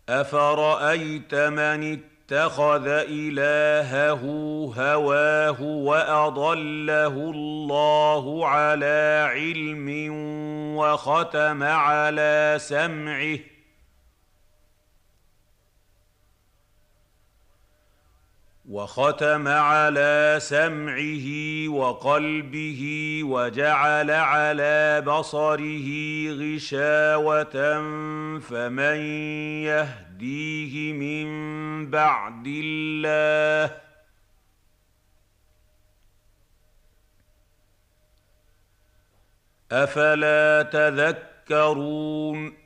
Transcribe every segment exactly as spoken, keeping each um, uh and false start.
أفرأيت من اتخذ إلهه هواه وأضله الله على علم وختم على سمعه وختم على سمعه وقلبه وجعل على بصره غشاوة فمن يهديه من بعد الله أفلا تذكرون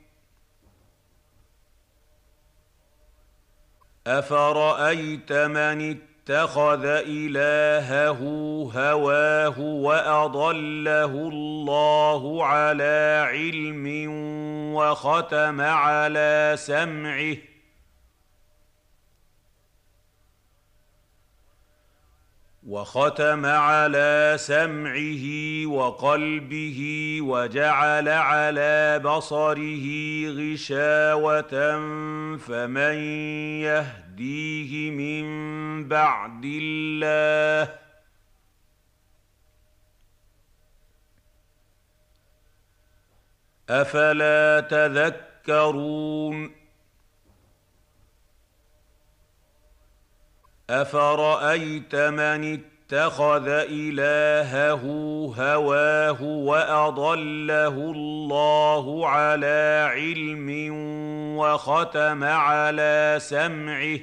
أفرأيت من اتخذ إلهه هواه وأضله الله على علم وختم على سمعه وختم على سمعه وقلبه وجعل على بصره غشاوة فمن يهديه من بعد الله أفلا تذكرون أفرأيت من اتخذ إلهه هواه وأضله الله على علم وختم على سمعه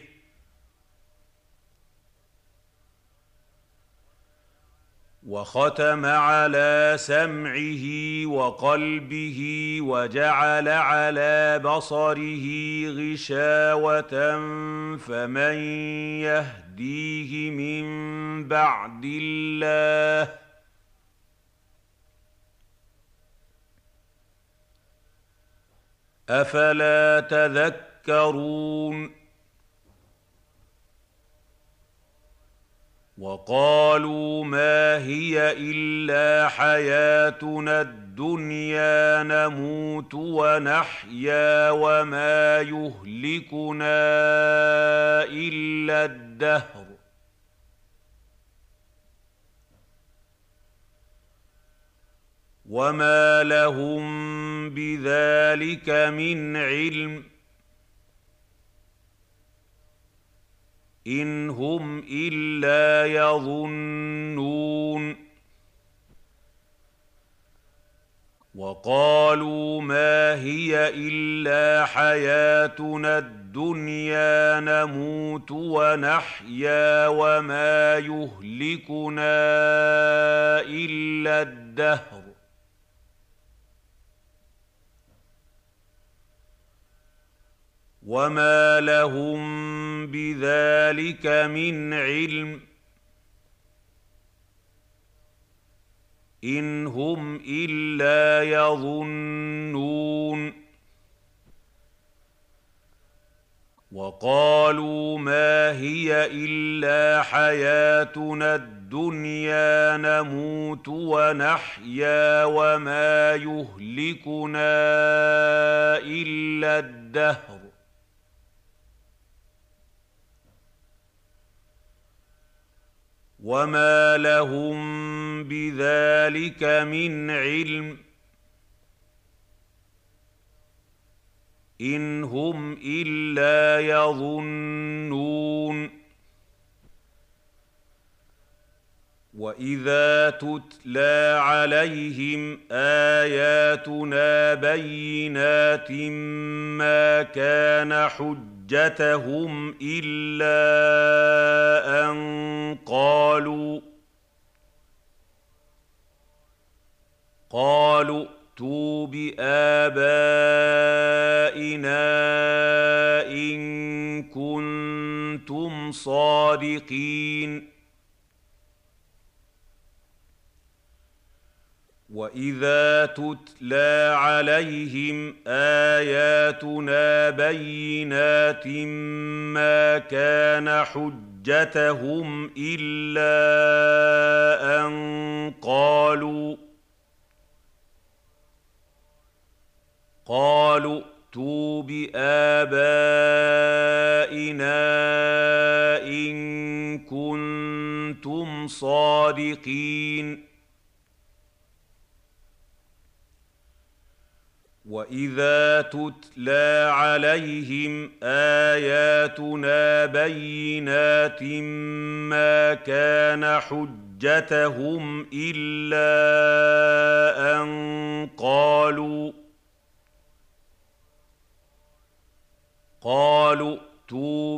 وختم على سمعه وقلبه وجعل على بصره غشاوة فمن يهديه من بعد الله أفلا تذكرون وقالوا ما هي إلا حياتنا الدنيا نموت ونحيا وما يهلكنا إلا الدهر وما لهم بذلك من علم إن هم إلا يظنون وقالوا ما هي إلا حياتنا الدنيا نموت ونحيا وما يهلكنا إلا الدهر وما لهم بذلك من علم إن هم إلا يظنون وقالوا ما هي إلا حياتنا الدنيا نموت ونحيا وما يهلكنا إلا الدهر وما لهم بذلك من علم إن هم إلا يظنون وإذا تتلى عليهم آياتنا بينات ما كان حجتهم إلا أن قالوا قالوا ائتوا بآبائنا إن كنتم صادقين وإذا تتلى عليهم آياتنا بينات ما كان حجتهم إلا أن قالوا قالوا ائتوا بآبائنا إن كنتم صادقين وإذا تتلى عليهم آياتنا بينات ما كان حجتهم إلا أن قالوا قالوا ائتوا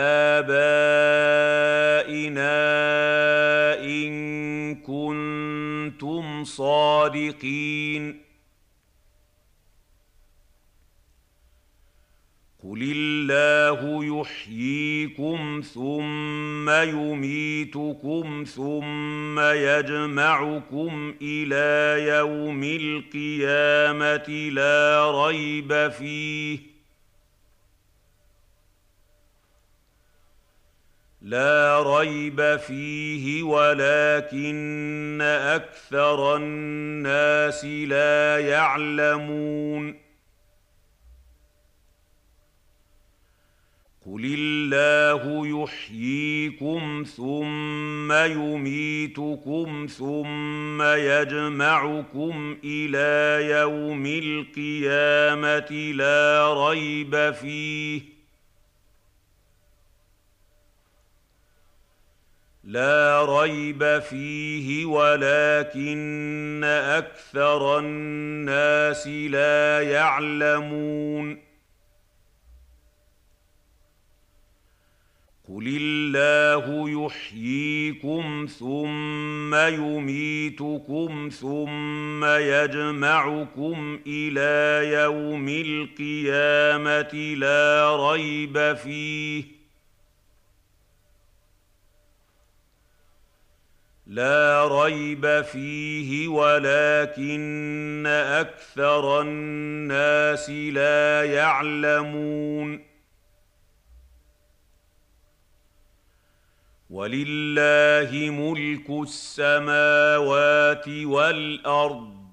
بآبائنا إن كنتم صادقين قل الله يحييكم ثم يميتكم ثم يجمعكم إلى يوم القيامة لا ريب فيه لا ريب فيه ولكن أكثر الناس لا يعلمون قل الله يحييكم ثم يميتكم ثم يجمعكم إلى يوم القيامة لا ريب فيه لا ريب فيه ولكن أكثر الناس لا يعلمون قل الله يحييكم ثم يميتكم ثم يجمعكم إلى يوم القيامة لا ريب فيه لا ريب فيه ولكن أكثر الناس لا يعلمون ولله ملك السماوات والأرض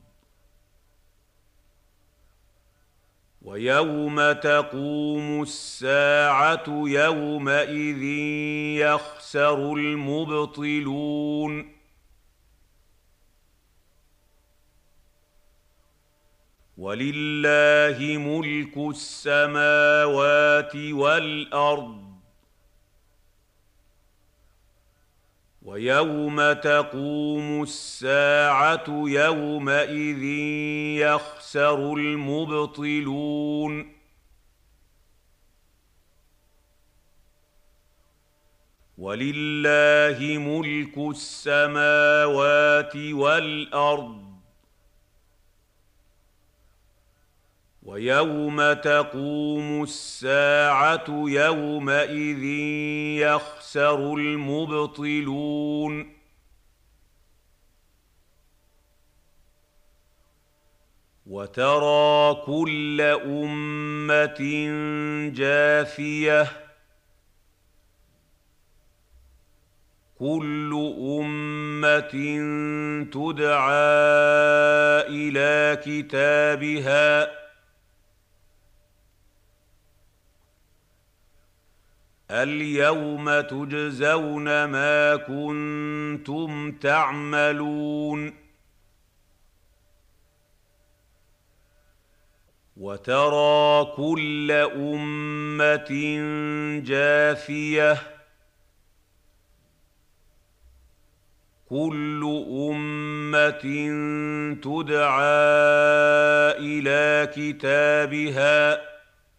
ويوم تقوم الساعة يومئذ يخسر المبطلون ولله ملك السماوات والأرض ويوم تقوم الساعة يومئذ يخسر المبطلون ولله ملك السماوات والأرض ويوم تقوم الساعة يومئذ يخسر المبطلون وترى كل أمة جاثية كل أمة تدعى إلى كتابها اليوم تجزون ما كنتم تعملون وترى كل أمة جاثية كل أمة تدعى إلى كتابها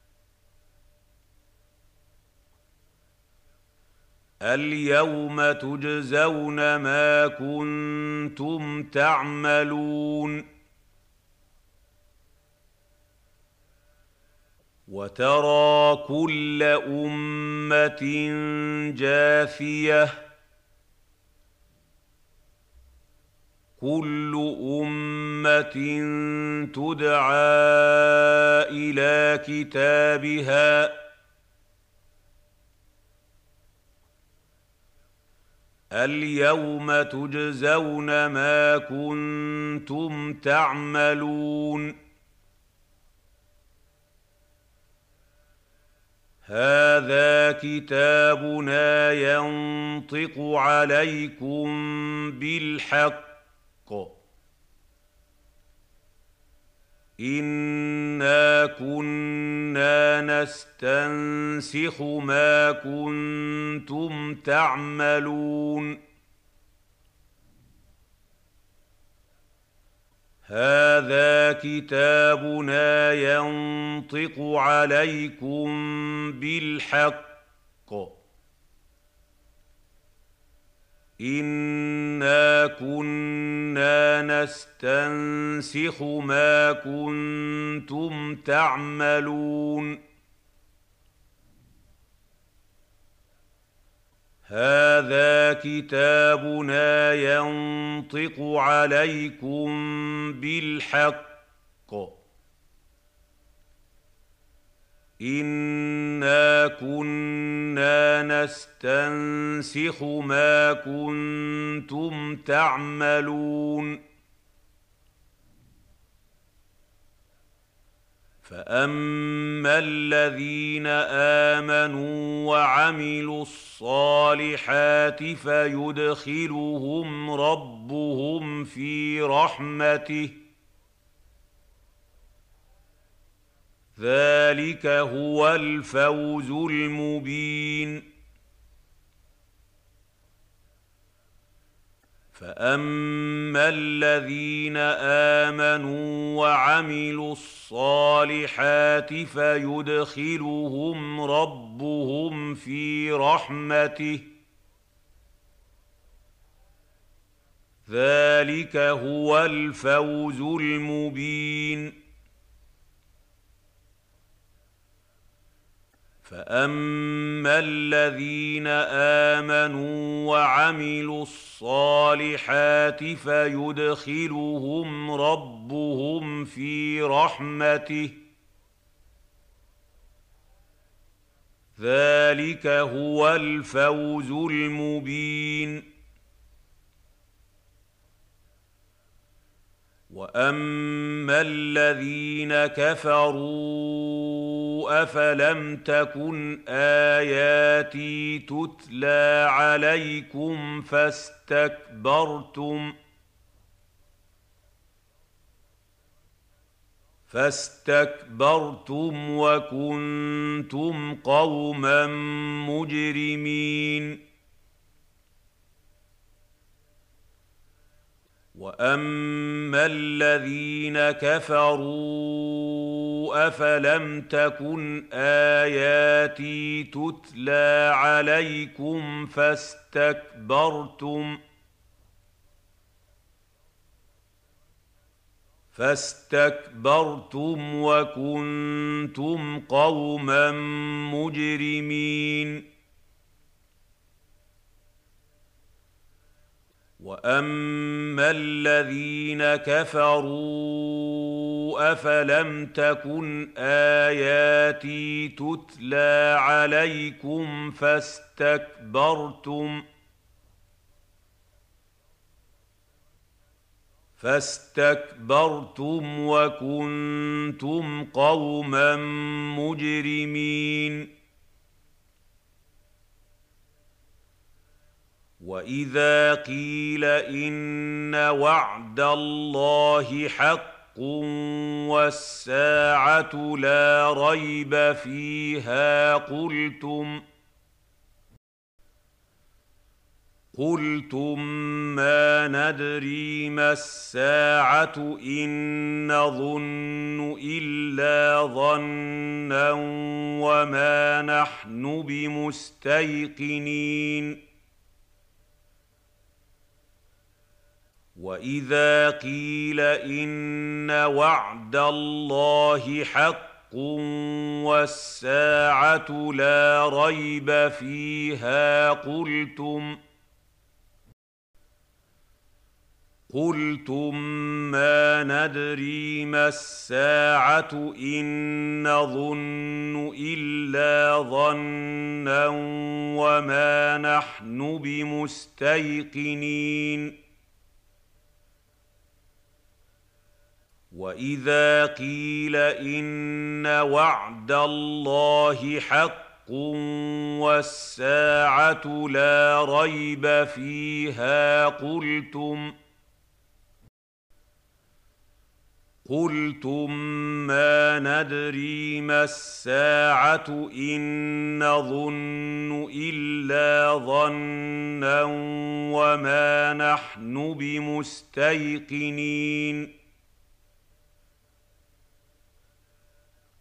اليوم تجزون ما كنتم تعملون وترى كل أمة جاثية كل أمة تدعى إلى كتابها اليوم تجزون ما كنتم تعملون هذا كتابنا ينطق عليكم بالحق إنا كنا نستنسخ ما كنتم تعملون هذا كتابنا ينطق عليكم بالحق إنا كنا نستنسخ ما كنتم تعملون هذا كتابنا ينطق عليكم بالحق إنا كنا نستنسخ ما كنتم تعملون فأما الذين آمنوا وعملوا الصالحات فيدخلهم ربهم في رحمته ذلك هو الفوز المبين فأما الذين آمنوا وعملوا الصالحات فيدخلهم ربهم في رحمته ذلك هو الفوز المبين فأما الذين آمنوا وعملوا الصالحات فيدخلهم ربهم في رحمته ذلك هو الفوز المبين وأما الذين كفروا أفلم تكن آياتي تتلى عليكم فاستكبرتم فاستكبرتم وكنتم قوما مجرمين وأما الذين كفروا أفلم تكن آياتي تتلى عليكم فاستكبرتم فاستكبرتم وكنتم قوما مجرمين وأما الذين كفروا أفلم تكن آياتي تتلى عليكم فاستكبرتم فاستكبرتم وكنتم قوما مجرمين وإذا قيل إن وعد الله حق والساعة لا ريب فيها قلتم قلتم ما ندري ما الساعة إن نظن إلا ظنا وما نحن بمستيقنين وإذا قيل إن وعد الله حق والساعة لا ريب فيها قلتم قلتم ما ندري ما الساعة إن نظن إلا ظنا وما نحن بمستيقنين وإذا قيل إن وعد الله حق والساعة لا ريب فيها قلتم قلتم ما ندري ما الساعة إن نظن إلا ظنا وما نحن بمستيقنين